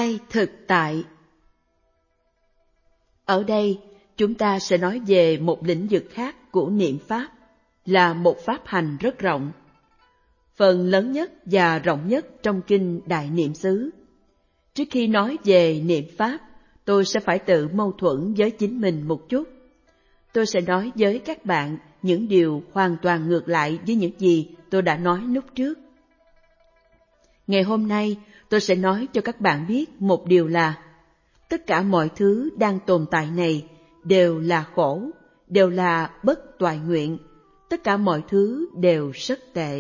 hai thực tại. Ở đây, chúng ta sẽ nói về một lĩnh vực khác của niệm Pháp, là một pháp hành rất rộng. Phần lớn nhất và rộng nhất trong kinh Đại Niệm xứ. Trước khi nói về niệm Pháp, tôi sẽ phải tự mâu thuẫn với chính mình một chút. Tôi sẽ nói với các bạn những điều hoàn toàn ngược lại với những gì tôi đã nói lúc trước. Ngày hôm nay, tôi sẽ nói cho các bạn biết một điều là tất cả mọi thứ đang tồn tại này đều là khổ, đều là bất toại nguyện, tất cả mọi thứ đều rất tệ.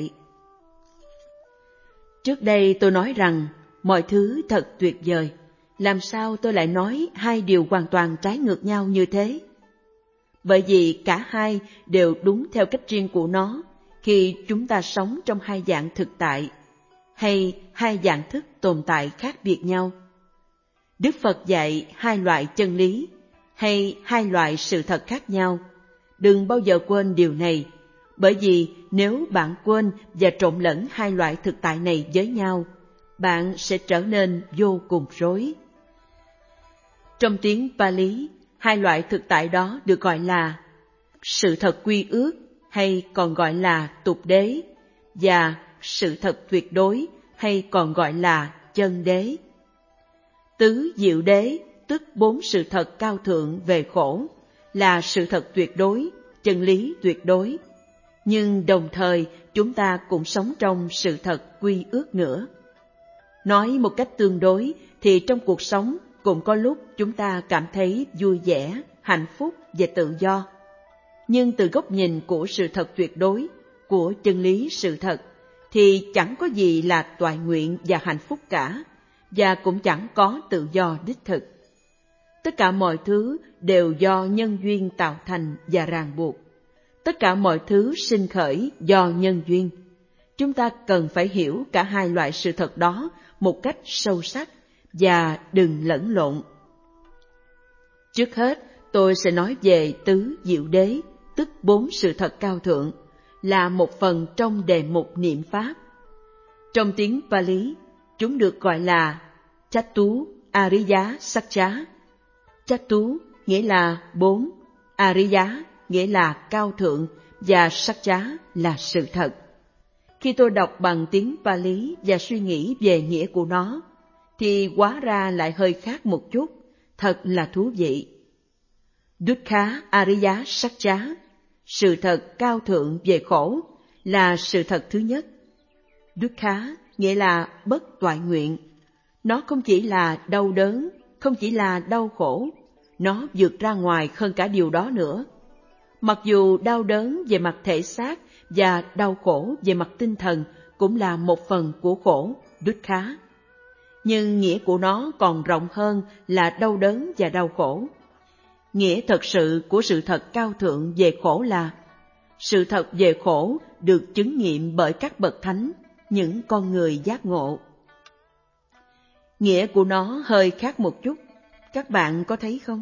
Trước đây tôi nói rằng mọi thứ thật tuyệt vời, làm sao tôi lại nói hai điều hoàn toàn trái ngược nhau như thế? Bởi vì cả hai đều đúng theo cách riêng của nó khi chúng ta sống trong hai dạng thực tại, hay hai dạng thức tồn tại khác biệt nhau. Đức Phật dạy hai loại chân lý, hay hai loại sự thật khác nhau. Đừng bao giờ quên điều này, bởi vì nếu bạn quên và trộn lẫn hai loại thực tại này với nhau, bạn sẽ trở nên vô cùng rối. Trong tiếng Pali, hai loại thực tại đó được gọi là sự thật quy ước, hay còn gọi là tục đế, và sự thật tuyệt đối, hay còn gọi là chân đế. Tứ diệu đế, tức bốn sự thật cao thượng về khổ, là sự thật tuyệt đối, chân lý tuyệt đối. Nhưng đồng thời chúng ta cũng sống trong sự thật quy ước nữa. Nói một cách tương đối thì trong cuộc sống cũng có lúc chúng ta cảm thấy vui vẻ, hạnh phúc và tự do. Nhưng từ góc nhìn của sự thật tuyệt đối, của chân lý sự thật, thì chẳng có gì là toại nguyện và hạnh phúc cả, và cũng chẳng có tự do đích thực. Tất cả mọi thứ đều do nhân duyên tạo thành và ràng buộc. Tất cả mọi thứ sinh khởi do nhân duyên. Chúng ta cần phải hiểu cả hai loại sự thật đó một cách sâu sắc và đừng lẫn lộn. Trước hết, tôi sẽ nói về tứ diệu đế, tức bốn sự thật cao thượng, là một phần trong đề mục niệm Pháp. Trong tiếng Pali, chúng được gọi là Chattu Ariya Satcha. Chattu nghĩa là bốn, Ariya nghĩa là cao thượng, và Satcha là sự thật. Khi tôi đọc bằng tiếng Pali và suy nghĩ về nghĩa của nó, thì hóa ra lại hơi khác một chút, thật là thú vị. Dukkha Ariya Satcha, sự thật cao thượng về khổ, là sự thật thứ nhất. Dukkha nghĩa là bất toại nguyện. Nó không chỉ là đau đớn, không chỉ là đau khổ, nó vượt ra ngoài hơn cả điều đó nữa. Mặc dù đau đớn về mặt thể xác và đau khổ về mặt tinh thần cũng là một phần của khổ, dukkha. Nhưng nghĩa của nó còn rộng hơn là đau đớn và đau khổ. Nghĩa thật sự của sự thật cao thượng về khổ là sự thật về khổ được chứng nghiệm bởi các bậc thánh, những con người giác ngộ. Nghĩa của nó hơi khác một chút, các bạn có thấy không?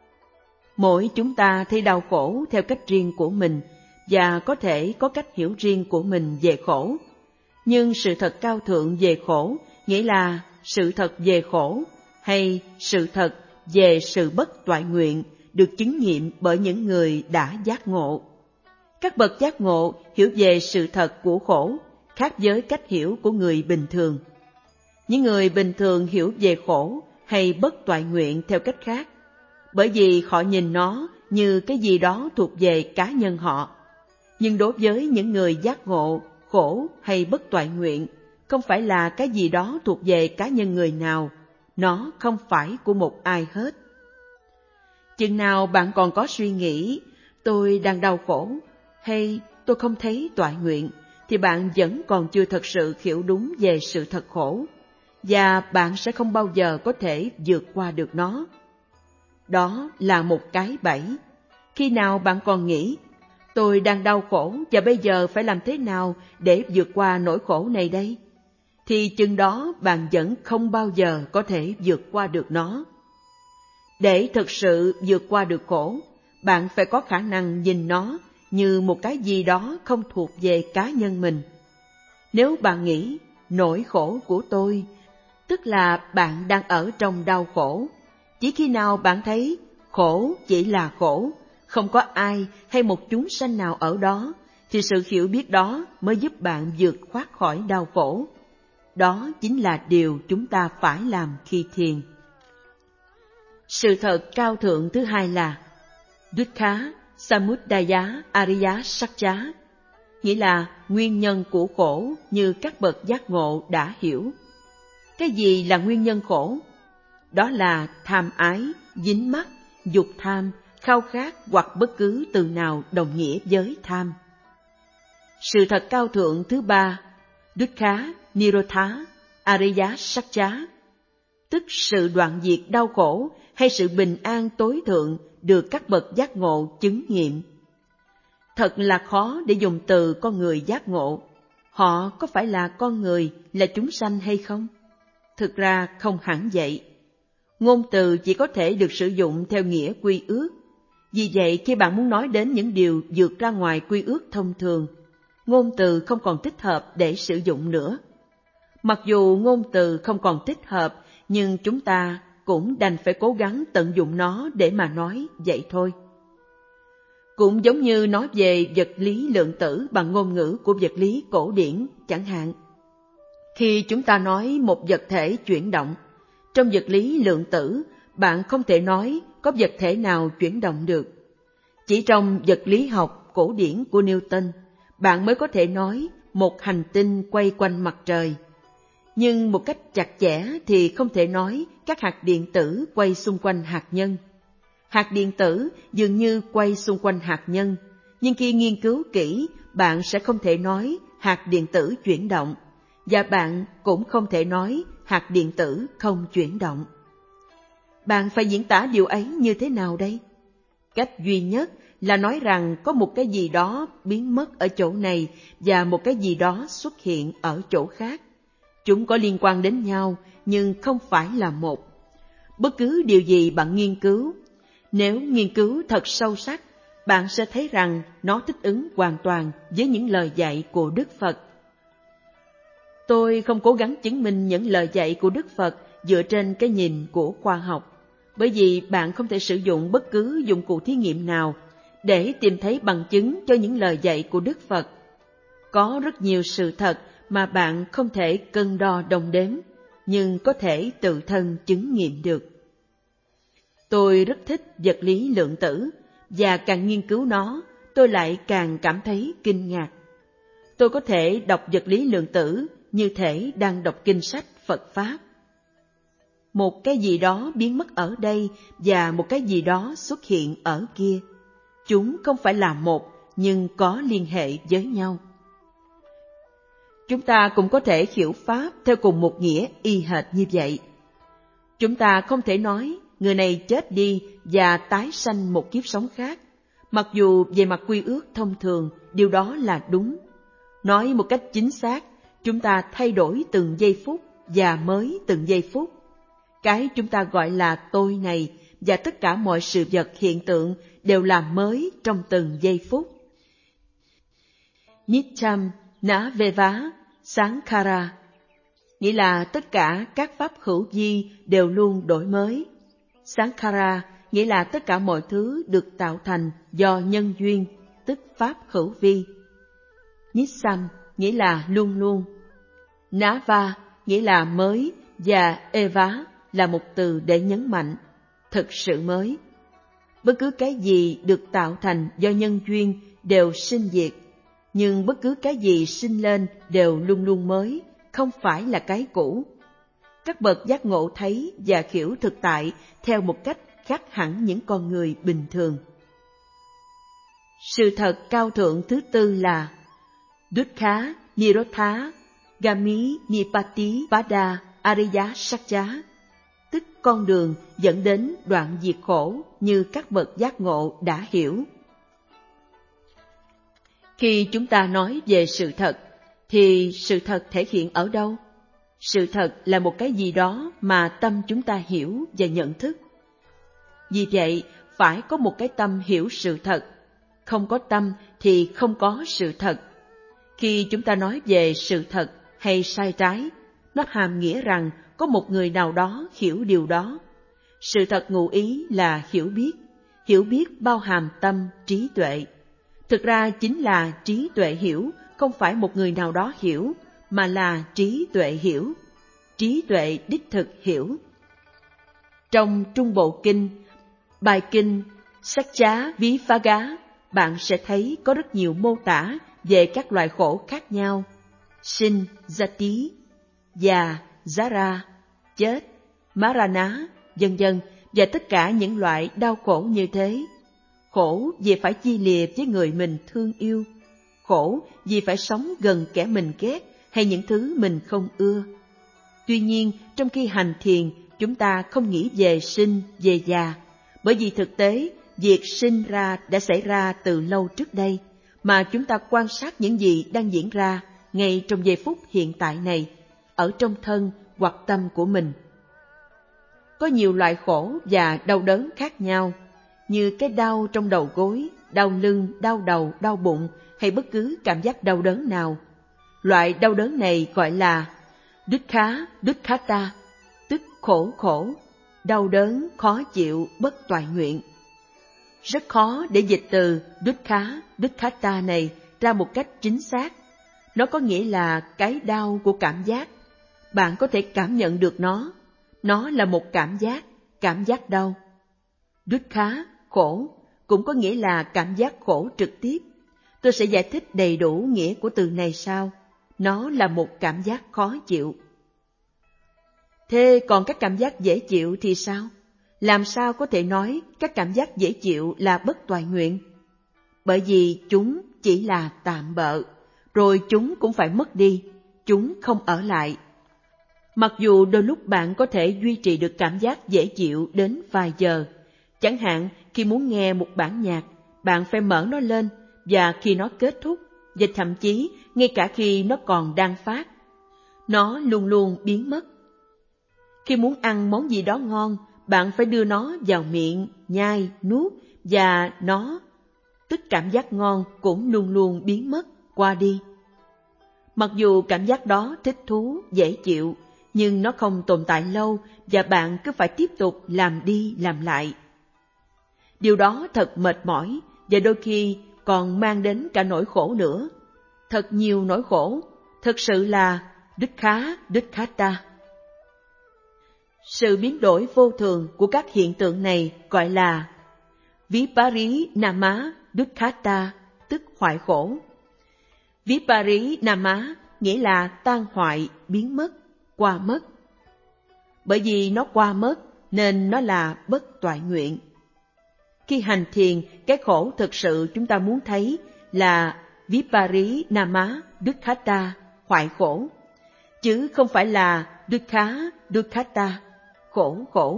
Mỗi chúng ta thấy đau khổ theo cách riêng của mình và có thể có cách hiểu riêng của mình về khổ. Nhưng sự thật cao thượng về khổ nghĩa là sự thật về khổ, hay sự thật về sự bất toại nguyện được chứng nghiệm bởi những người đã giác ngộ. Các bậc giác ngộ hiểu về sự thật của khổ khác với cách hiểu của người bình thường. Những người bình thường hiểu về khổ hay bất toại nguyện theo cách khác, bởi vì họ nhìn nó như cái gì đó thuộc về cá nhân họ. Nhưng đối với những người giác ngộ, khổ hay bất toại nguyện không phải là cái gì đó thuộc về cá nhân người nào, nó không phải của một ai hết. Chừng nào bạn còn có suy nghĩ, tôi đang đau khổ, hay tôi không thấy toại nguyện, thì bạn vẫn còn chưa thật sự hiểu đúng về sự thật khổ, và bạn sẽ không bao giờ có thể vượt qua được nó. Đó là một cái bẫy. Khi nào bạn còn nghĩ, tôi đang đau khổ và bây giờ phải làm thế nào để vượt qua nỗi khổ này đây, thì chừng đó bạn vẫn không bao giờ có thể vượt qua được nó. Để thực sự vượt qua được khổ, bạn phải có khả năng nhìn nó như một cái gì đó không thuộc về cá nhân mình. Nếu bạn nghĩ nỗi khổ của tôi tức là bạn đang ở trong đau khổ. Chỉ khi nào bạn thấy khổ chỉ là khổ, không có ai hay một chúng sanh nào ở đó, thì sự hiểu biết đó mới giúp bạn vượt thoát khỏi đau khổ. Đó chính là điều chúng ta phải làm khi thiền. Sự thật cao thượng thứ hai là Dukkha Samudaya Ariya Satcha, nghĩa là nguyên nhân của khổ như các bậc giác ngộ đã hiểu. Cái gì là nguyên nhân khổ? Đó là tham ái, dính mắc, dục tham, khao khát hoặc bất cứ từ nào đồng nghĩa với tham. Sự thật cao thượng thứ ba, Dukkha Nirodha Ariya Satcha, tức sự đoạn diệt đau khổ hay sự bình an tối thượng được các bậc giác ngộ chứng nghiệm. Thật là khó để dùng từ con người giác ngộ. Họ có phải là con người, là chúng sanh hay không? Thực ra không hẳn vậy. Ngôn từ chỉ có thể được sử dụng theo nghĩa quy ước. Vì vậy khi bạn muốn nói đến những điều vượt ra ngoài quy ước thông thường, ngôn từ không còn thích hợp để sử dụng nữa. Mặc dù ngôn từ không còn thích hợp, nhưng chúng ta cũng đành phải cố gắng tận dụng nó để mà nói vậy thôi. Cũng giống như nói về vật lý lượng tử bằng ngôn ngữ của vật lý cổ điển chẳng hạn. Khi chúng ta nói một vật thể chuyển động, trong vật lý lượng tử, bạn không thể nói có vật thể nào chuyển động được. Chỉ trong vật lý học cổ điển của Newton, bạn mới có thể nói một hành tinh quay quanh mặt trời. Nhưng một cách chặt chẽ thì không thể nói các hạt điện tử quay xung quanh hạt nhân. Hạt điện tử dường như quay xung quanh hạt nhân, nhưng khi nghiên cứu kỹ, bạn sẽ không thể nói hạt điện tử chuyển động, và bạn cũng không thể nói hạt điện tử không chuyển động. Bạn phải diễn tả điều ấy như thế nào đây? Cách duy nhất là nói rằng có một cái gì đó biến mất ở chỗ này và một cái gì đó xuất hiện ở chỗ khác. Chúng có liên quan đến nhau nhưng không phải là một. Bất cứ điều gì bạn nghiên cứu, nếu nghiên cứu thật sâu sắc, bạn sẽ thấy rằng nó thích ứng hoàn toàn với những lời dạy của Đức Phật. Tôi không cố gắng chứng minh những lời dạy của Đức Phật dựa trên cái nhìn của khoa học, bởi vì bạn không thể sử dụng bất cứ dụng cụ thí nghiệm nào để tìm thấy bằng chứng cho những lời dạy của Đức Phật. Có rất nhiều sự thật mà bạn không thể cân đo đong đếm, nhưng có thể tự thân chứng nghiệm được. Tôi rất thích vật lý lượng tử, và càng nghiên cứu nó, tôi lại càng cảm thấy kinh ngạc. Tôi có thể đọc vật lý lượng tử như thể đang đọc kinh sách Phật Pháp. Một cái gì đó biến mất ở đây và một cái gì đó xuất hiện ở kia. Chúng không phải là một, nhưng có liên hệ với nhau. Chúng ta cũng có thể hiểu Pháp theo cùng một nghĩa y hệt như vậy. Chúng ta không thể nói người này chết đi và tái sanh một kiếp sống khác, mặc dù về mặt quy ước thông thường điều đó là đúng. Nói một cách chính xác, chúng ta thay đổi từng giây phút và mới từng giây phút. Cái chúng ta gọi là tôi này và tất cả mọi sự vật hiện tượng đều là mới trong từng giây phút. Nityam Naveva Sankhara, nghĩa là tất cả các pháp hữu vi đều luôn đổi mới. Sankhara nghĩa là tất cả mọi thứ được tạo thành do nhân duyên, tức pháp hữu vi. Nissam nghĩa là luôn luôn. Nava nghĩa là mới và Eva là một từ để nhấn mạnh, thực sự mới. Bất cứ cái gì được tạo thành do nhân duyên đều sinh diệt, nhưng bất cứ cái gì sinh lên đều luôn luôn mới, không phải là cái cũ. Các bậc giác ngộ thấy và hiểu thực tại theo một cách khác hẳn những con người bình thường. Sự thật cao thượng thứ tư là Dukkha Nirodha Gami Nipati Pada Ariya Satcha, tức con đường dẫn đến đoạn diệt khổ như các bậc giác ngộ đã hiểu. Khi chúng ta nói về sự thật, thì sự thật thể hiện ở đâu? Sự thật là một cái gì đó mà tâm chúng ta hiểu và nhận thức. Vì vậy, phải có một cái tâm hiểu sự thật. Không có tâm thì không có sự thật. Khi chúng ta nói về sự thật hay sai trái, nó hàm nghĩa rằng có một người nào đó hiểu điều đó. Sự thật ngụ ý là hiểu biết bao hàm tâm, trí tuệ. Thực ra chính là trí tuệ hiểu, không phải một người nào đó hiểu, mà là trí tuệ hiểu. Trí tuệ đích thực hiểu. Trong Trung Bộ Kinh, bài kinh Saccá Viphaga, bạn sẽ thấy có rất nhiều mô tả về các loại khổ khác nhau: sinh, jati, già, jara, chết, marana, vân vân, và tất cả những loại đau khổ như thế. Khổ vì phải chia lìa với người mình thương yêu, khổ vì phải sống gần kẻ mình ghét hay những thứ mình không ưa. Tuy nhiên, trong khi hành thiền, chúng ta không nghĩ về sinh, về già, bởi vì thực tế, việc sinh ra đã xảy ra từ lâu trước đây, mà chúng ta quan sát những gì đang diễn ra ngay trong giây phút hiện tại này, ở trong thân hoặc tâm của mình. Có nhiều loại khổ và đau đớn khác nhau, như cái đau trong đầu gối, đau lưng, đau đầu, đau bụng hay bất cứ cảm giác đau đớn nào. Loại đau đớn này gọi là dukkha, dukkhata, tức khổ, đau đớn, khó chịu, bất toại nguyện. Rất khó để dịch từ dukkha, dukkhata này ra một cách chính xác. Nó có nghĩa là cái đau của cảm giác. Bạn có thể cảm nhận được nó. Nó là một cảm giác đau. Dukkha, khổ, cũng có nghĩa là cảm giác khổ trực tiếp. Tôi sẽ giải thích đầy đủ nghĩa của từ này sau. Nó là một cảm giác khó chịu. Thế còn các cảm giác dễ chịu thì sao? Làm sao có thể nói các cảm giác dễ chịu là bất toại nguyện? Bởi vì chúng chỉ là tạm bợ, rồi chúng cũng phải mất đi, chúng không ở lại. Mặc dù đôi lúc bạn có thể duy trì được cảm giác dễ chịu đến vài giờ, chẳng hạn khi muốn nghe một bản nhạc, bạn phải mở nó lên, và khi nó kết thúc, và thậm chí ngay cả khi nó còn đang phát, nó luôn luôn biến mất. Khi muốn ăn món gì đó ngon, bạn phải đưa nó vào miệng, nhai, nuốt, và tức cảm giác ngon cũng luôn luôn biến mất, qua đi. Mặc dù cảm giác đó thích thú, dễ chịu, nhưng nó không tồn tại lâu và bạn cứ phải tiếp tục làm đi làm lại. Điều đó thật mệt mỏi và đôi khi còn mang đến cả nỗi khổ nữa. Thật nhiều nỗi khổ, thực sự là dukkha, dukkhata. Sự biến đổi vô thường của các hiện tượng này gọi là viparinama dukkhata, tức hoại khổ. Viparinama nghĩa là tan hoại, biến mất, qua mất. Bởi vì nó qua mất nên nó là bất toại nguyện. Khi hành thiền, cái khổ thực sự chúng ta muốn thấy là viparinama dukkhata, hoại khổ, chứ không phải là dukkha, dukkhata, khổ.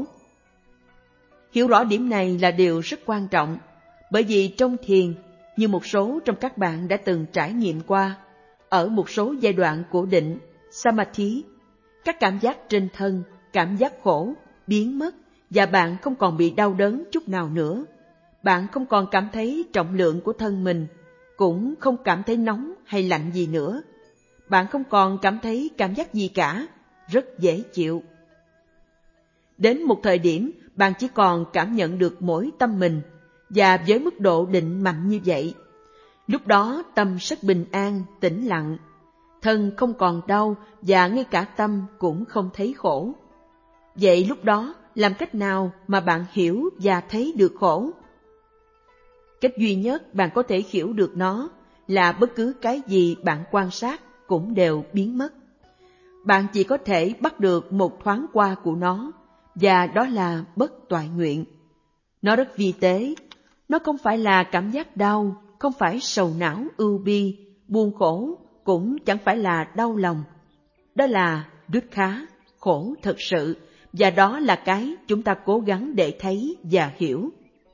Hiểu rõ điểm này là điều rất quan trọng, bởi vì trong thiền, như một số trong các bạn đã từng trải nghiệm qua, ở một số giai đoạn của định, samadhi, các cảm giác trên thân, cảm giác khổ, biến mất và bạn không còn bị đau đớn chút nào nữa. Bạn không còn cảm thấy trọng lượng của thân mình, cũng không cảm thấy nóng hay lạnh gì nữa. Bạn không còn cảm thấy cảm giác gì cả, rất dễ chịu. Đến một thời điểm, bạn chỉ còn cảm nhận được mỗi tâm mình, và với mức độ định mạnh như vậy, lúc đó tâm rất bình an, tĩnh lặng, thân không còn đau và ngay cả tâm cũng không thấy khổ. Vậy lúc đó, làm cách nào mà bạn hiểu và thấy được khổ? Cách duy nhất bạn có thể hiểu được nó là bất cứ cái gì bạn quan sát cũng đều biến mất. Bạn chỉ có thể bắt được một thoáng qua của nó, và đó là bất toại nguyện. Nó rất vi tế, nó không phải là cảm giác đau, không phải sầu não, ưu bi, buồn khổ, cũng chẳng phải là đau lòng. Đó là dukkha, khổ thật sự, và đó là cái chúng ta cố gắng để thấy và hiểu.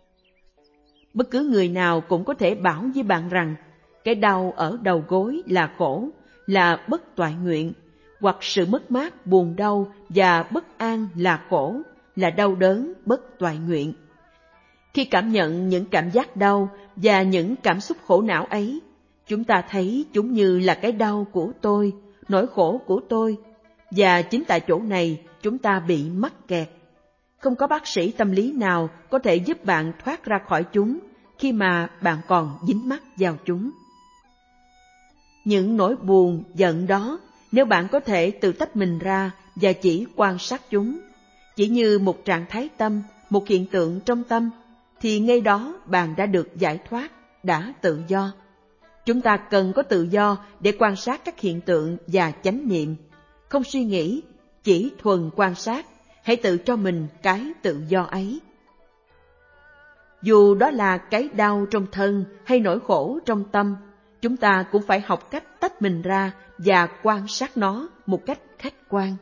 Bất cứ người nào cũng có thể bảo với bạn rằng cái đau ở đầu gối là khổ, là bất toại nguyện, hoặc sự mất mát, buồn đau và bất an là khổ, là đau đớn, bất toại nguyện. Khi cảm nhận những cảm giác đau và những cảm xúc khổ não ấy, chúng ta thấy chúng như là cái đau của tôi, nỗi khổ của tôi, Và chính tại chỗ này chúng ta bị mắc kẹt. Không có bác sĩ tâm lý nào có thể giúp bạn thoát ra khỏi chúng khi mà bạn còn dính mắc vào chúng. Những nỗi buồn, giận đó, nếu bạn có thể tự tách mình ra và chỉ quan sát chúng, chỉ như một trạng thái tâm, một hiện tượng trong tâm, thì ngay đó bạn đã được giải thoát, đã tự do. Chúng ta cần có tự do để quan sát các hiện tượng và chánh niệm, không suy nghĩ, chỉ thuần quan sát, hãy tự cho mình cái tự do ấy. Dù đó là cái đau trong thân hay nỗi khổ trong tâm, chúng ta cũng phải học cách tách mình ra và quan sát nó một cách khách quan.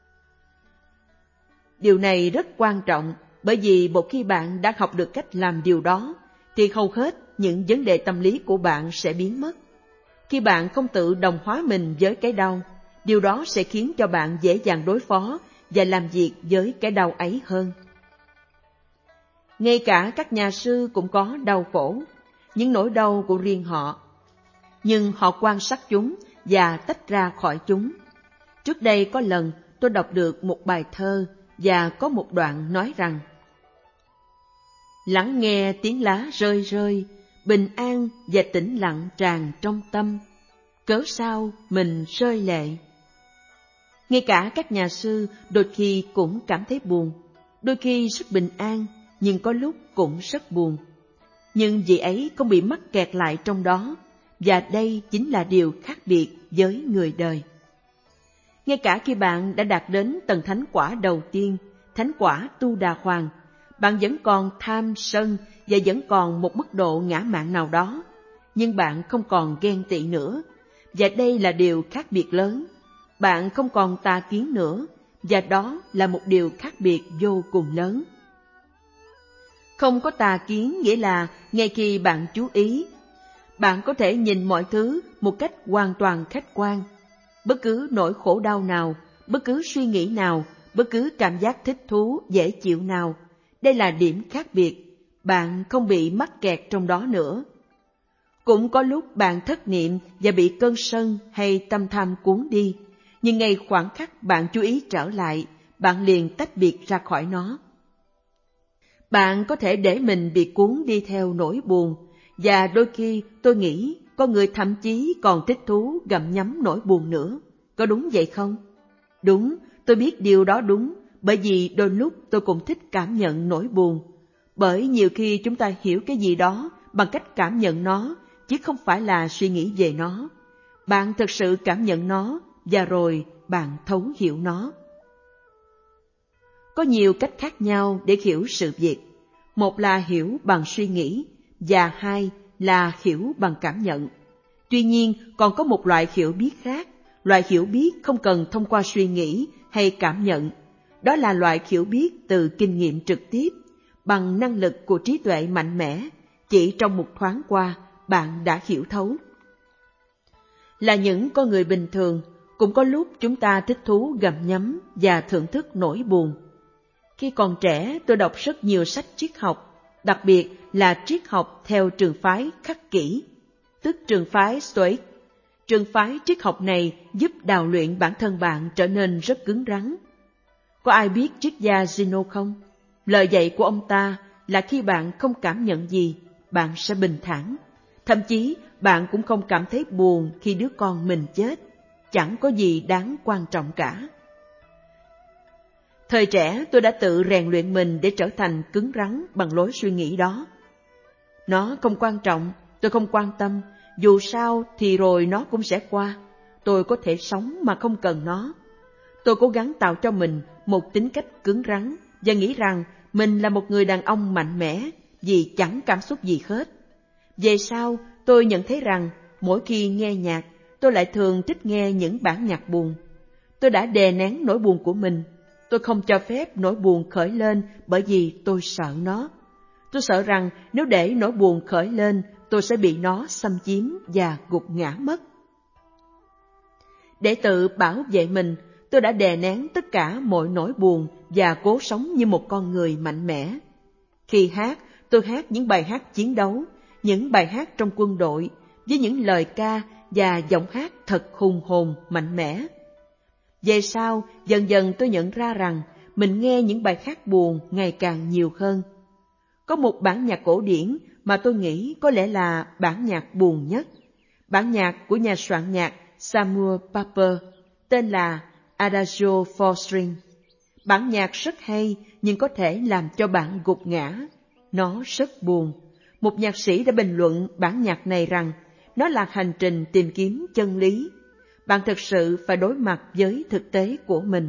Điều này rất quan trọng, bởi vì một khi bạn đã học được cách làm điều đó, thì hầu hết những vấn đề tâm lý của bạn sẽ biến mất. Khi bạn không tự đồng hóa mình với cái đau, điều đó sẽ khiến cho bạn dễ dàng đối phó và làm việc với cái đau ấy hơn. Ngay cả các nhà sư cũng có đau khổ, những nỗi đau của riêng họ, nhưng họ quan sát chúng và tách ra khỏi chúng. Trước đây có lần tôi đọc được một bài thơ và có một đoạn nói rằng: lắng nghe tiếng lá rơi rơi, bình an và tĩnh lặng tràn trong tâm, cớ sao mình rơi lệ. Ngay cả các nhà sư đôi khi cũng cảm thấy buồn, đôi khi rất bình an, nhưng có lúc cũng rất buồn. Nhưng vị ấy không bị mắc kẹt lại trong đó, và đây chính là điều khác biệt với người đời. Ngay cả khi bạn đã đạt đến tầng thánh quả đầu tiên, thánh quả Tu Đà Hoàng, bạn vẫn còn tham sân và vẫn còn một mức độ ngã mạn nào đó, nhưng bạn không còn ghen tị nữa, và đây là điều khác biệt lớn. Bạn không còn tà kiến nữa, và đó là một điều khác biệt vô cùng lớn. Không có tà kiến nghĩa là ngay khi bạn chú ý, bạn có thể nhìn mọi thứ một cách hoàn toàn khách quan. Bất cứ nỗi khổ đau nào, bất cứ suy nghĩ nào, bất cứ cảm giác thích thú, dễ chịu nào, đây là điểm khác biệt. Bạn không bị mắc kẹt trong đó nữa. Cũng có lúc bạn thất niệm và bị cơn sân hay tâm tham cuốn đi, nhưng ngay khoảnh khắc bạn chú ý trở lại, bạn liền tách biệt ra khỏi nó. Bạn có thể để mình bị cuốn đi theo nỗi buồn, và đôi khi tôi nghĩ con người thậm chí còn thích thú gặm nhấm nỗi buồn nữa. Có đúng vậy không? Đúng, tôi biết điều đó đúng, bởi vì đôi lúc tôi cũng thích cảm nhận nỗi buồn. Bởi nhiều khi chúng ta hiểu cái gì đó bằng cách cảm nhận nó, chứ không phải là suy nghĩ về nó. Bạn thực sự cảm nhận nó, và rồi bạn thấu hiểu nó. Có nhiều cách khác nhau để hiểu sự việc. Một là hiểu bằng suy nghĩ, và hai là hiểu bằng cảm nhận. Tuy nhiên, còn có một loại hiểu biết khác, loại hiểu biết không cần thông qua suy nghĩ hay cảm nhận. Đó là loại hiểu biết từ kinh nghiệm trực tiếp, bằng năng lực của trí tuệ mạnh mẽ, chỉ trong một thoáng qua, bạn đã hiểu thấu. Là những con người bình thường, cũng có lúc chúng ta thích thú gặm nhấm và thưởng thức nỗi buồn. Khi còn trẻ, tôi đọc rất nhiều sách triết học, đặc biệt là triết học theo trường phái khắc kỷ, tức trường phái Stoic. Trường phái triết học này giúp đào luyện bản thân bạn trở nên rất cứng rắn. Có ai biết triết gia Zeno không? Lời dạy của ông ta là khi bạn không cảm nhận gì, bạn sẽ bình thản. Thậm chí bạn cũng không cảm thấy buồn khi đứa con mình chết. Chẳng có gì đáng quan trọng cả. Thời trẻ tôi đã tự rèn luyện mình để trở thành cứng rắn bằng lối suy nghĩ đó. Nó không quan trọng, tôi không quan tâm, dù sao thì rồi nó cũng sẽ qua. Tôi có thể sống mà không cần nó. Tôi cố gắng tạo cho mình một tính cách cứng rắn và nghĩ rằng mình là một người đàn ông mạnh mẽ vì chẳng cảm xúc gì hết. Về sau, tôi nhận thấy rằng mỗi khi nghe nhạc, tôi lại thường thích nghe những bản nhạc buồn. Tôi đã đè nén nỗi buồn của mình. Tôi không cho phép nỗi buồn khởi lên bởi vì tôi sợ nó. Tôi sợ rằng nếu để nỗi buồn khởi lên, tôi sẽ bị nó xâm chiếm và gục ngã mất. Để tự bảo vệ mình, tôi đã đè nén tất cả mọi nỗi buồn và cố sống như một con người mạnh mẽ. Khi hát, tôi hát những bài hát chiến đấu, những bài hát trong quân đội, với những lời ca và giọng hát thật hùng hồn, mạnh mẽ. Về sau, dần dần tôi nhận ra rằng mình nghe những bài hát buồn ngày càng nhiều hơn. Có một bản nhạc cổ điển mà tôi nghĩ có lẽ là bản nhạc buồn nhất. Bản nhạc của nhà soạn nhạc Samuel Pepper, tên là Adagio for String. Bản nhạc rất hay nhưng có thể làm cho bạn gục ngã. Nó rất buồn. Một nhạc sĩ đã bình luận bản nhạc này rằng nó là hành trình tìm kiếm chân lý. Bạn thực sự phải đối mặt với thực tế của mình.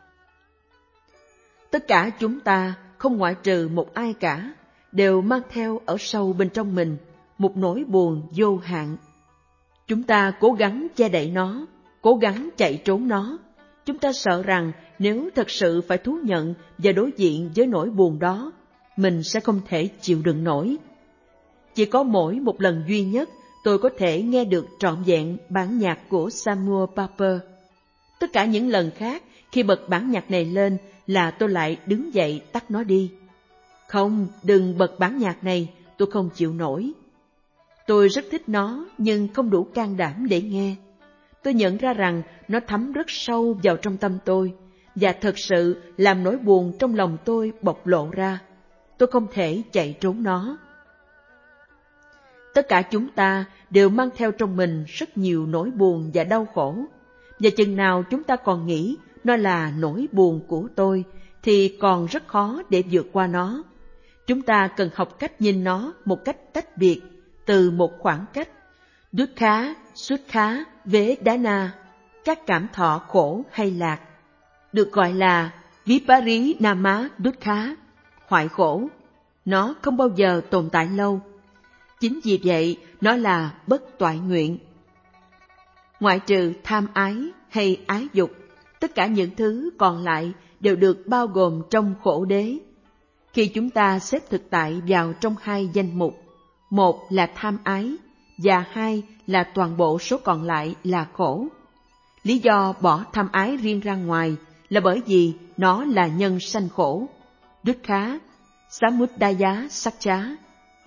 Tất cả chúng ta, không ngoại trừ một ai cả, đều mang theo ở sâu bên trong mình một nỗi buồn vô hạn. Chúng ta cố gắng che đậy nó, cố gắng chạy trốn nó. Chúng ta sợ rằng nếu thật sự phải thú nhận và đối diện với nỗi buồn đó, mình sẽ không thể chịu đựng nổi. Chỉ có mỗi một lần duy nhất tôi có thể nghe được trọn vẹn bản nhạc của Samuel Pepper. Tất cả những lần khác, khi bật bản nhạc này lên là tôi lại đứng dậy tắt nó đi. Không, đừng bật bản nhạc này, tôi không chịu nổi. Tôi rất thích nó nhưng không đủ can đảm để nghe. Tôi nhận ra rằng nó thấm rất sâu vào trong tâm tôi và thật sự làm nỗi buồn trong lòng tôi bộc lộ ra. Tôi không thể chạy trốn nó. Tất cả chúng ta đều mang theo trong mình rất nhiều nỗi buồn và đau khổ. Và chừng nào chúng ta còn nghĩ nó là nỗi buồn của tôi thì còn rất khó để vượt qua nó. Chúng ta cần học cách nhìn nó một cách tách biệt từ một khoảng cách. Dukkha, Sukha, Vedana, các cảm thọ khổ hay lạc, được gọi là Viparinama Dukkha, hoại khổ. Nó không bao giờ tồn tại lâu. Chính vì vậy, nó là bất toại nguyện. Ngoại trừ tham ái hay ái dục, tất cả những thứ còn lại đều được bao gồm trong khổ đế. Khi chúng ta xếp thực tại vào trong hai danh mục, một là tham ái và hai là toàn bộ số còn lại là khổ. Lý do bỏ tham ái riêng ra ngoài là bởi vì nó là nhân sanh khổ. Dukkha, Samudaya Sacca.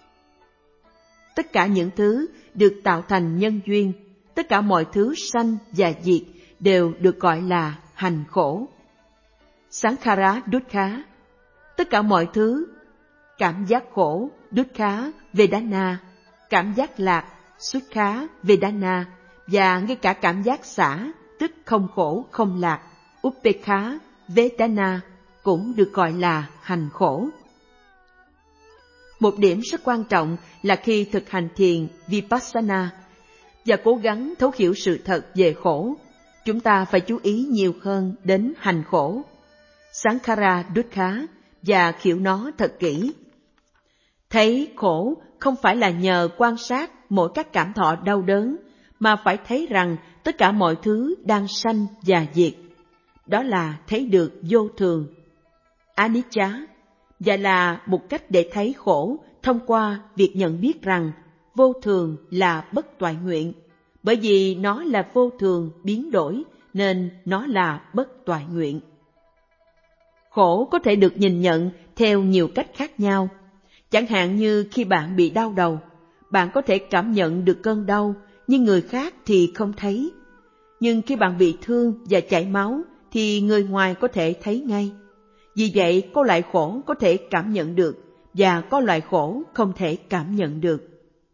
Tất cả những thứ được tạo thành nhân duyên, tất cả mọi thứ sanh và diệt đều được gọi là hành khổ. Sankhara Dukkha. Tất cả mọi thứ, cảm giác khổ, Dukkha Vedana, cảm giác lạc, Sukha Vedana, và ngay cả cảm giác xả, tức không khổ, không lạc, Upekha Vedana, cũng được gọi là hành khổ. Một điểm rất quan trọng là khi thực hành thiền Vipassana và cố gắng thấu hiểu sự thật về khổ, chúng ta phải chú ý nhiều hơn đến hành khổ, Sankhara Dukkha, và hiểu nó thật kỹ. Thấy khổ không phải là nhờ quan sát mỗi các cảm thọ đau đớn, mà phải thấy rằng tất cả mọi thứ đang sanh và diệt. Đó là thấy được vô thường, anicca, và là một cách để thấy khổ thông qua việc nhận biết rằng vô thường là bất toại nguyện. Bởi vì nó là vô thường biến đổi nên nó là bất toại nguyện. Khổ có thể được nhìn nhận theo nhiều cách khác nhau. Chẳng hạn như khi bạn bị đau đầu, bạn có thể cảm nhận được cơn đau, nhưng người khác thì không thấy. Nhưng khi bạn bị thương và chảy máu thì người ngoài có thể thấy ngay. Vì vậy, có loại khổ có thể cảm nhận được và có loại khổ không thể cảm nhận được.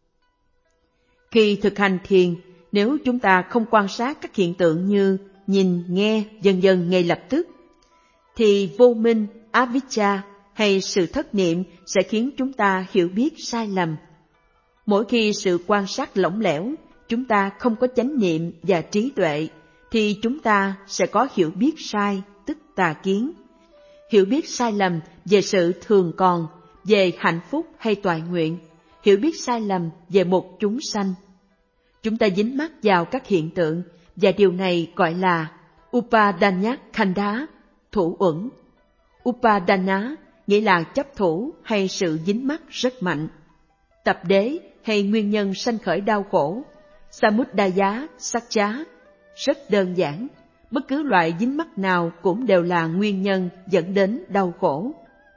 Khi thực hành thiền, nếu chúng ta không quan sát các hiện tượng như nhìn, nghe, vân vân ngay lập tức, thì vô minh, avijja hay sự thất niệm sẽ khiến chúng ta hiểu biết sai lầm. Mỗi khi sự quan sát lỏng lẻo, chúng ta không có chánh niệm và trí tuệ, thì chúng ta sẽ có hiểu biết sai, tức tà kiến. Hiểu biết sai lầm về sự thường còn, về hạnh phúc hay toại nguyện, hiểu biết sai lầm về một chúng sanh. Chúng ta dính mắc vào các hiện tượng, và điều này gọi là upadana-khanda, thủ uẩn. Upadana nghĩa là chấp thủ hay sự dính mắc rất mạnh. Tập đế hay nguyên nhân sanh khởi đau khổ, samudaya sacca, rất đơn giản. Bất cứ loại dính mắc nào cũng đều là nguyên nhân dẫn đến đau khổ.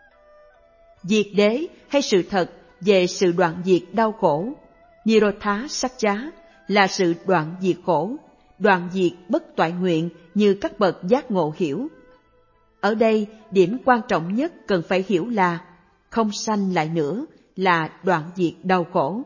Diệt đế hay sự thật về sự đoạn diệt đau khổ, nirodha sacca, là sự đoạn diệt khổ, đoạn diệt bất toại nguyện như các bậc giác ngộ hiểu. Ở đây, điểm quan trọng nhất cần phải hiểu là không sanh lại nữa là đoạn diệt đau khổ.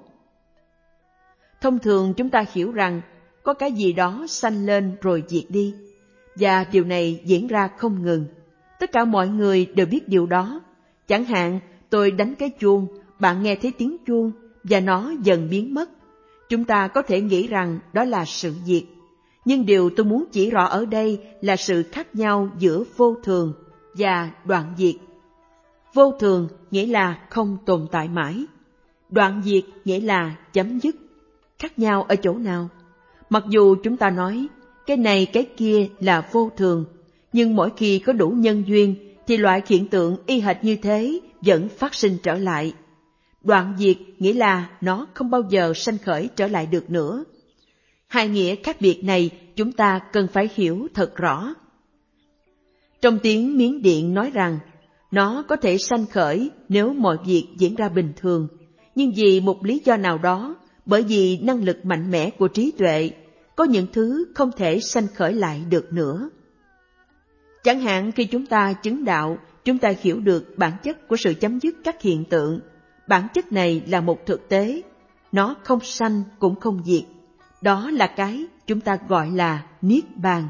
Thông thường chúng ta hiểu rằng có cái gì đó sanh lên rồi diệt đi, và điều này diễn ra không ngừng. Tất cả mọi người đều biết điều đó. Chẳng hạn, tôi đánh cái chuông, bạn nghe thấy tiếng chuông, và nó dần biến mất. Chúng ta có thể nghĩ rằng đó là sự diệt. Nhưng điều tôi muốn chỉ rõ ở đây là sự khác nhau giữa vô thường và đoạn diệt. Vô thường nghĩa là không tồn tại mãi. Đoạn diệt nghĩa là chấm dứt. Khác nhau ở chỗ nào? Mặc dù chúng ta nói cái này cái kia là vô thường, nhưng mỗi khi có đủ nhân duyên thì loại hiện tượng y hệt như thế vẫn phát sinh trở lại. Đoạn diệt nghĩa là nó không bao giờ sanh khởi trở lại được nữa. Hai nghĩa khác biệt này chúng ta cần phải hiểu thật rõ. Trong tiếng Miến Điện nói rằng nó có thể sanh khởi nếu mọi việc diễn ra bình thường, nhưng vì một lý do nào đó, bởi vì năng lực mạnh mẽ của trí tuệ, có những thứ không thể sanh khởi lại được nữa. Chẳng hạn khi chúng ta chứng đạo, chúng ta hiểu được bản chất của sự chấm dứt các hiện tượng. Bản chất này là một thực tế, nó không sanh cũng không diệt. Đó là cái chúng ta gọi là Niết Bàn.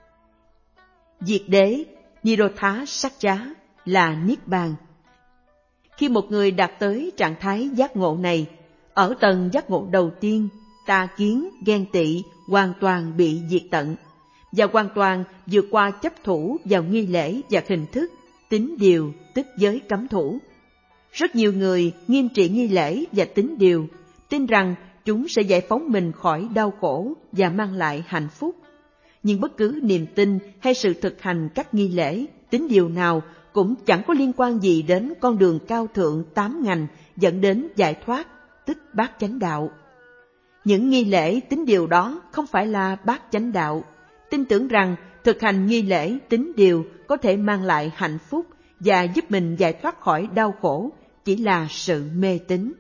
Diệt đế, Nirodha Satcha là Niết Bàn. Khi một người đạt tới trạng thái giác ngộ này, ở tầng giác ngộ đầu tiên, tà kiến, ghen tị hoàn toàn bị diệt tận, và hoàn toàn vượt qua chấp thủ vào nghi lễ và hình thức, tín điều tức giới cấm thủ. Rất nhiều người nghiêm trị nghi lễ và tín điều, tin rằng chúng sẽ giải phóng mình khỏi đau khổ và mang lại hạnh phúc. Nhưng bất cứ niềm tin hay sự thực hành các nghi lễ, tín điều nào cũng chẳng có liên quan gì đến con đường cao thượng 8 ngành dẫn đến giải thoát, tức bát chánh đạo. Những nghi lễ, tín điều đó không phải là bát chánh đạo. Tin tưởng rằng thực hành nghi lễ, tín điều có thể mang lại hạnh phúc và giúp mình giải thoát khỏi đau khổ chỉ là sự mê tín.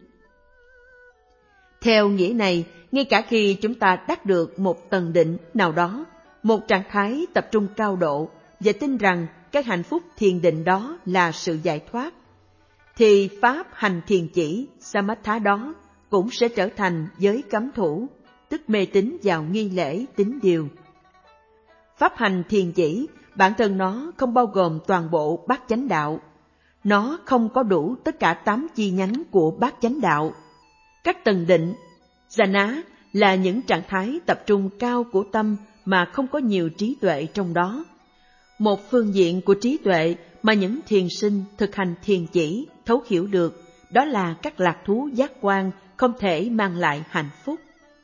Theo nghĩa này, ngay cả khi chúng ta đắc được một tầng định nào đó, một trạng thái tập trung cao độ, và tin rằng cái hạnh phúc thiền định đó là sự giải thoát, thì pháp hành thiền chỉ, samatha đó cũng sẽ trở thành giới cấm thủ, tức mê tín vào nghi lễ, tín điều. Pháp hành thiền chỉ, bản thân nó không bao gồm toàn bộ bát chánh đạo. Nó không có đủ tất cả 8 chi nhánh của bát chánh đạo. Các tầng định, jhana là những trạng thái tập trung cao của tâm mà không có nhiều trí tuệ trong đó. Một phương diện của trí tuệ mà những thiền sinh thực hành thiền chỉ thấu hiểu được, đó là các lạc thú giác quan không thể mang lại hạnh phúc.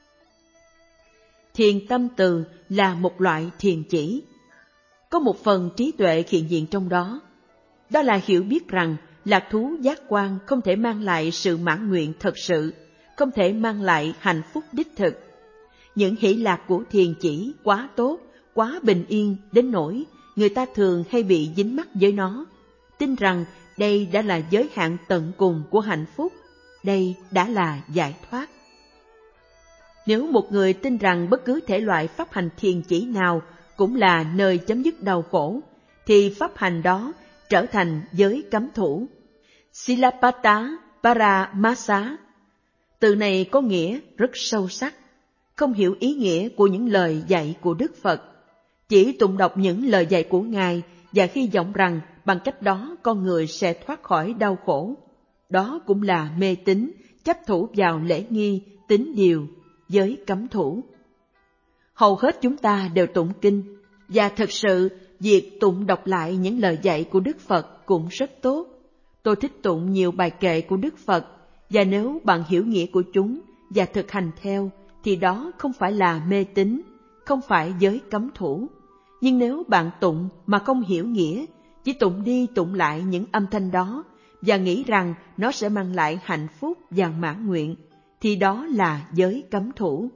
Thiền tâm từ là một loại thiền chỉ. Có một phần trí tuệ hiện diện trong đó. Đó là hiểu biết rằng lạc thú giác quan không thể mang lại sự mãn nguyện thật sự, không thể mang lại hạnh phúc đích thực. Những hỷ lạc của thiền chỉ quá tốt, quá bình yên đến nỗi người ta thường hay bị dính mắc với nó, tin rằng đây đã là giới hạn tận cùng của hạnh phúc, đây đã là giải thoát. Nếu một người tin rằng bất cứ thể loại pháp hành thiền chỉ nào cũng là nơi chấm dứt đau khổ, thì pháp hành đó trở thành giới cấm thủ. Silappata Paramasa. Từ này có nghĩa rất sâu sắc, không hiểu ý nghĩa của những lời dạy của Đức Phật. Chỉ tụng đọc những lời dạy của Ngài và hy vọng rằng bằng cách đó con người sẽ thoát khỏi đau khổ. Đó cũng là mê tín, chấp thủ vào lễ nghi, tín điều, giới cấm thủ. Hầu hết chúng ta đều tụng kinh, và thật sự việc tụng đọc lại những lời dạy của Đức Phật cũng rất tốt. Tôi thích tụng nhiều bài kệ của Đức Phật, và nếu bạn hiểu nghĩa của chúng và thực hành theo, thì đó không phải là mê tín, không phải giới cấm thủ. Nhưng nếu bạn tụng mà không hiểu nghĩa, chỉ tụng đi tụng lại những âm thanh đó, và nghĩ rằng nó sẽ mang lại hạnh phúc và mãn nguyện, thì đó là giới cấm thủ.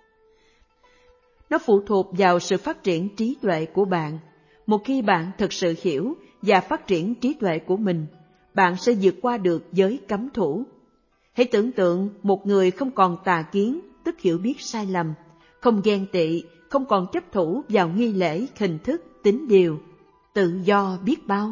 Nó phụ thuộc vào sự phát triển trí tuệ của bạn. Một khi bạn thực sự hiểu và phát triển trí tuệ của mình, bạn sẽ vượt qua được giới cấm thủ. Hãy tưởng tượng một người không còn tà kiến, tức hiểu biết sai lầm, không ghen tị, không còn chấp thủ vào nghi lễ, hình thức, tín điều, tự do biết bao.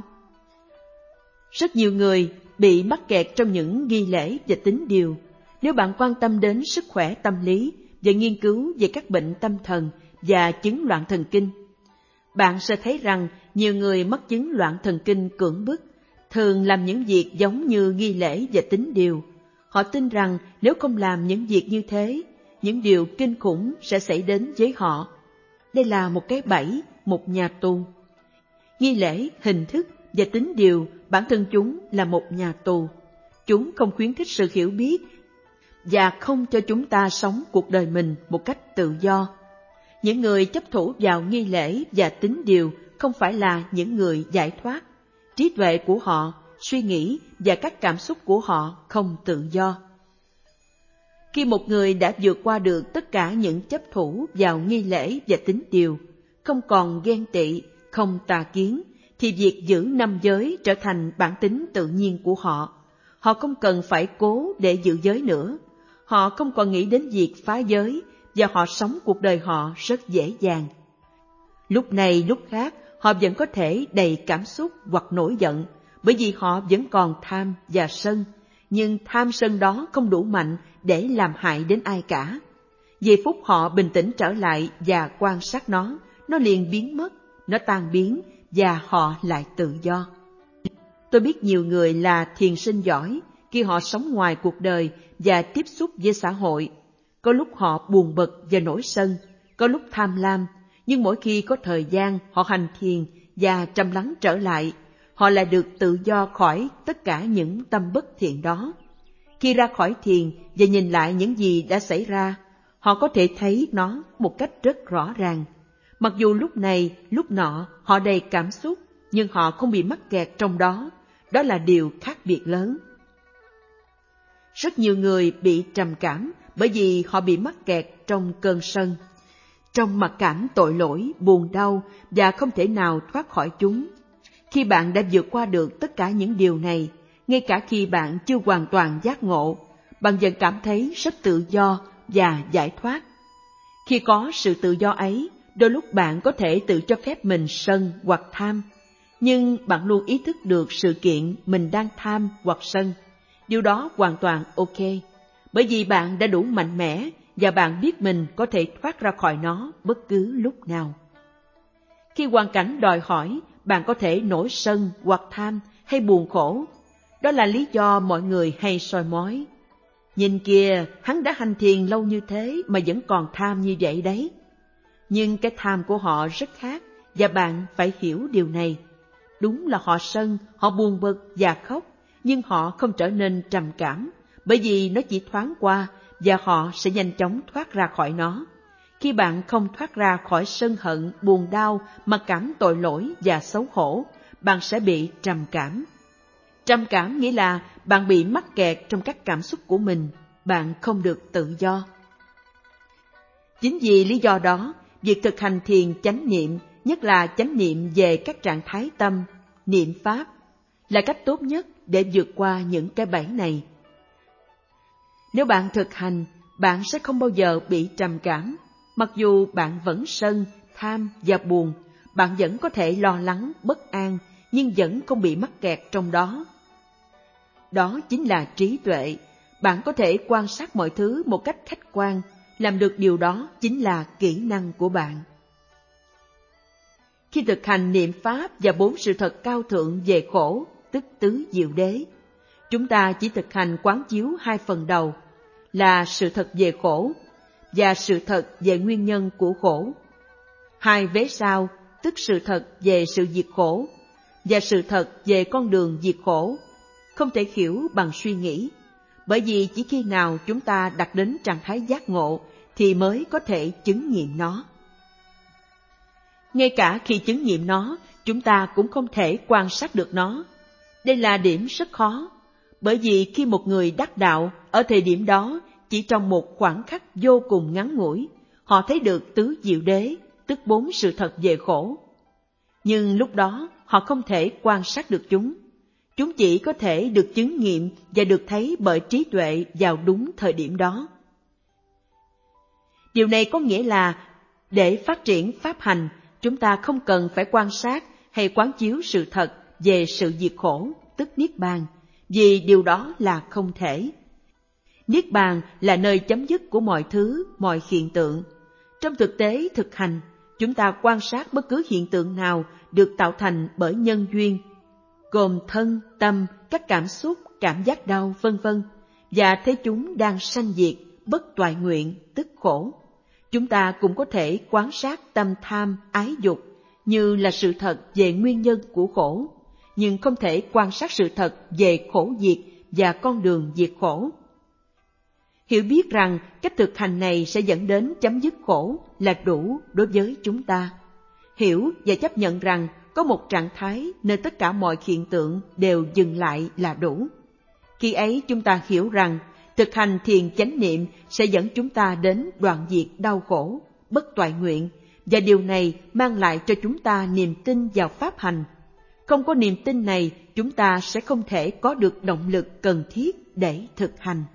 Rất nhiều người bị mắc kẹt trong những nghi lễ và tín điều. Nếu bạn quan tâm đến sức khỏe tâm lý và nghiên cứu về các bệnh tâm thần và chứng loạn thần kinh, bạn sẽ thấy rằng nhiều người mắc chứng loạn thần kinh cưỡng bức thường làm những việc giống như nghi lễ và tín điều. Họ tin rằng nếu không làm những việc như thế, những điều kinh khủng sẽ xảy đến với họ. Đây là một cái bẫy, một nhà tù. Nghi lễ, hình thức và tín điều bản thân chúng là một nhà tù. Chúng không khuyến khích sự hiểu biết và không cho chúng ta sống cuộc đời mình một cách tự do. Những người chấp thủ vào nghi lễ và tín điều không phải là những người giải thoát. Trí tuệ của họ, suy nghĩ và các cảm xúc của họ không tự do. Khi một người đã vượt qua được tất cả những chấp thủ vào nghi lễ và tín điều, không còn ghen tị, không tà kiến, thì việc giữ năm giới trở thành bản tính tự nhiên của họ. Họ không cần phải cố để giữ giới nữa. Họ không còn nghĩ đến việc phá giới và họ sống cuộc đời họ rất dễ dàng. Lúc này lúc khác, họ vẫn có thể đầy cảm xúc hoặc nổi giận, bởi vì họ vẫn còn tham và sân, nhưng tham sân đó không đủ mạnh để làm hại đến ai cả. Giây phút họ bình tĩnh trở lại và quan sát nó liền biến mất, nó tan biến và họ lại tự do. Tôi biết nhiều người là thiền sinh giỏi khi họ sống ngoài cuộc đời và tiếp xúc với xã hội. Có lúc họ buồn bực và nổi sân, có lúc tham lam, nhưng mỗi khi có thời gian họ hành thiền và trầm lắng trở lại, họ lại được tự do khỏi tất cả những tâm bất thiện đó. Khi ra khỏi thiền và nhìn lại những gì đã xảy ra, họ có thể thấy nó một cách rất rõ ràng. Mặc dù lúc này, lúc nọ họ đầy cảm xúc, nhưng họ không bị mắc kẹt trong đó. Đó là điều khác biệt lớn. Rất nhiều người bị trầm cảm bởi vì họ bị mắc kẹt trong cơn sân, trong mặc cảm tội lỗi, buồn đau và không thể nào thoát khỏi chúng. Khi bạn đã vượt qua được tất cả những điều này, ngay cả khi bạn chưa hoàn toàn giác ngộ, bạn vẫn cảm thấy rất tự do và giải thoát. Khi có sự tự do ấy, đôi lúc bạn có thể tự cho phép mình sân hoặc tham, nhưng bạn luôn ý thức được sự kiện mình đang tham hoặc sân. Điều đó hoàn toàn ok, bởi vì bạn đã đủ mạnh mẽ và bạn biết mình có thể thoát ra khỏi nó bất cứ lúc nào. Khi hoàn cảnh đòi hỏi, bạn có thể nổi sân hoặc tham hay buồn khổ. Đó là lý do mọi người hay soi mói. Nhìn kìa, hắn đã hành thiền lâu như thế mà vẫn còn tham như vậy đấy. Nhưng cái tham của họ rất khác và bạn phải hiểu điều này. Đúng là họ sân, họ buồn bực và khóc, nhưng họ không trở nên trầm cảm, bởi vì nó chỉ thoáng qua và họ sẽ nhanh chóng thoát ra khỏi nó. Khi bạn không thoát ra khỏi sân hận, buồn đau, mặc cảm tội lỗi và xấu hổ, bạn sẽ bị trầm cảm. Trầm cảm nghĩa là bạn bị mắc kẹt trong các cảm xúc của mình, bạn không được tự do. Chính vì lý do đó, việc thực hành thiền chánh niệm, nhất là chánh niệm về các trạng thái tâm, niệm pháp, là cách tốt nhất để vượt qua những cái bẫy này. Nếu bạn thực hành, bạn sẽ không bao giờ bị trầm cảm. Mặc dù bạn vẫn sân, tham và buồn, bạn vẫn có thể lo lắng, bất an, nhưng vẫn không bị mắc kẹt trong đó. Đó chính là trí tuệ. Bạn có thể quan sát mọi thứ một cách khách quan. Làm được điều đó chính là kỹ năng của bạn. Khi thực hành niệm pháp và 4 sự thật cao thượng về khổ, tức tứ diệu đế, chúng ta chỉ thực hành quán chiếu 2 phần đầu là sự thật về khổ và sự thật về nguyên nhân của khổ. 2 vế sau, tức sự thật về sự diệt khổ và sự thật về con đường diệt khổ, không thể hiểu bằng suy nghĩ, bởi vì chỉ khi nào chúng ta đạt đến trạng thái giác ngộ thì mới có thể chứng nghiệm nó. Ngay cả khi chứng nghiệm nó, chúng ta cũng không thể quan sát được nó. Đây là điểm rất khó, bởi vì khi một người đắc đạo, ở thời điểm đó, chỉ trong một khoảng khắc vô cùng ngắn ngủi, họ thấy được tứ diệu đế, tức 4 sự thật về khổ. Nhưng lúc đó, họ không thể quan sát được chúng. Chúng chỉ có thể được chứng nghiệm và được thấy bởi trí tuệ vào đúng thời điểm đó. Điều này có nghĩa là Để phát triển pháp hành, chúng ta không cần phải quan sát hay quán chiếu sự thật về sự diệt khổ, tức Niết Bàn, vì điều đó là không thể. Niết Bàn là nơi chấm dứt của mọi thứ, mọi hiện tượng. Trong thực tế thực hành, chúng ta quan sát bất cứ hiện tượng nào được tạo thành bởi nhân duyên, gồm thân, tâm, các cảm xúc, cảm giác đau, vân vân, và thấy chúng đang sanh diệt, bất toại nguyện, tức khổ. Chúng ta cũng có thể quan sát tâm tham, ái dục như là sự thật về nguyên nhân của khổ, nhưng không thể quan sát sự thật về khổ diệt và con đường diệt khổ. Hiểu biết rằng cách thực hành này sẽ dẫn đến chấm dứt khổ là đủ đối với chúng ta. Hiểu và chấp nhận rằng có một trạng thái nơi tất cả mọi hiện tượng đều dừng lại là đủ. Khi ấy chúng ta hiểu rằng thực hành thiền chánh niệm sẽ dẫn chúng ta đến đoạn diệt đau khổ, bất toại nguyện, và điều này mang lại cho chúng ta niềm tin vào pháp hành. Không có niềm tin này, chúng ta sẽ không thể có được động lực cần thiết để thực hành.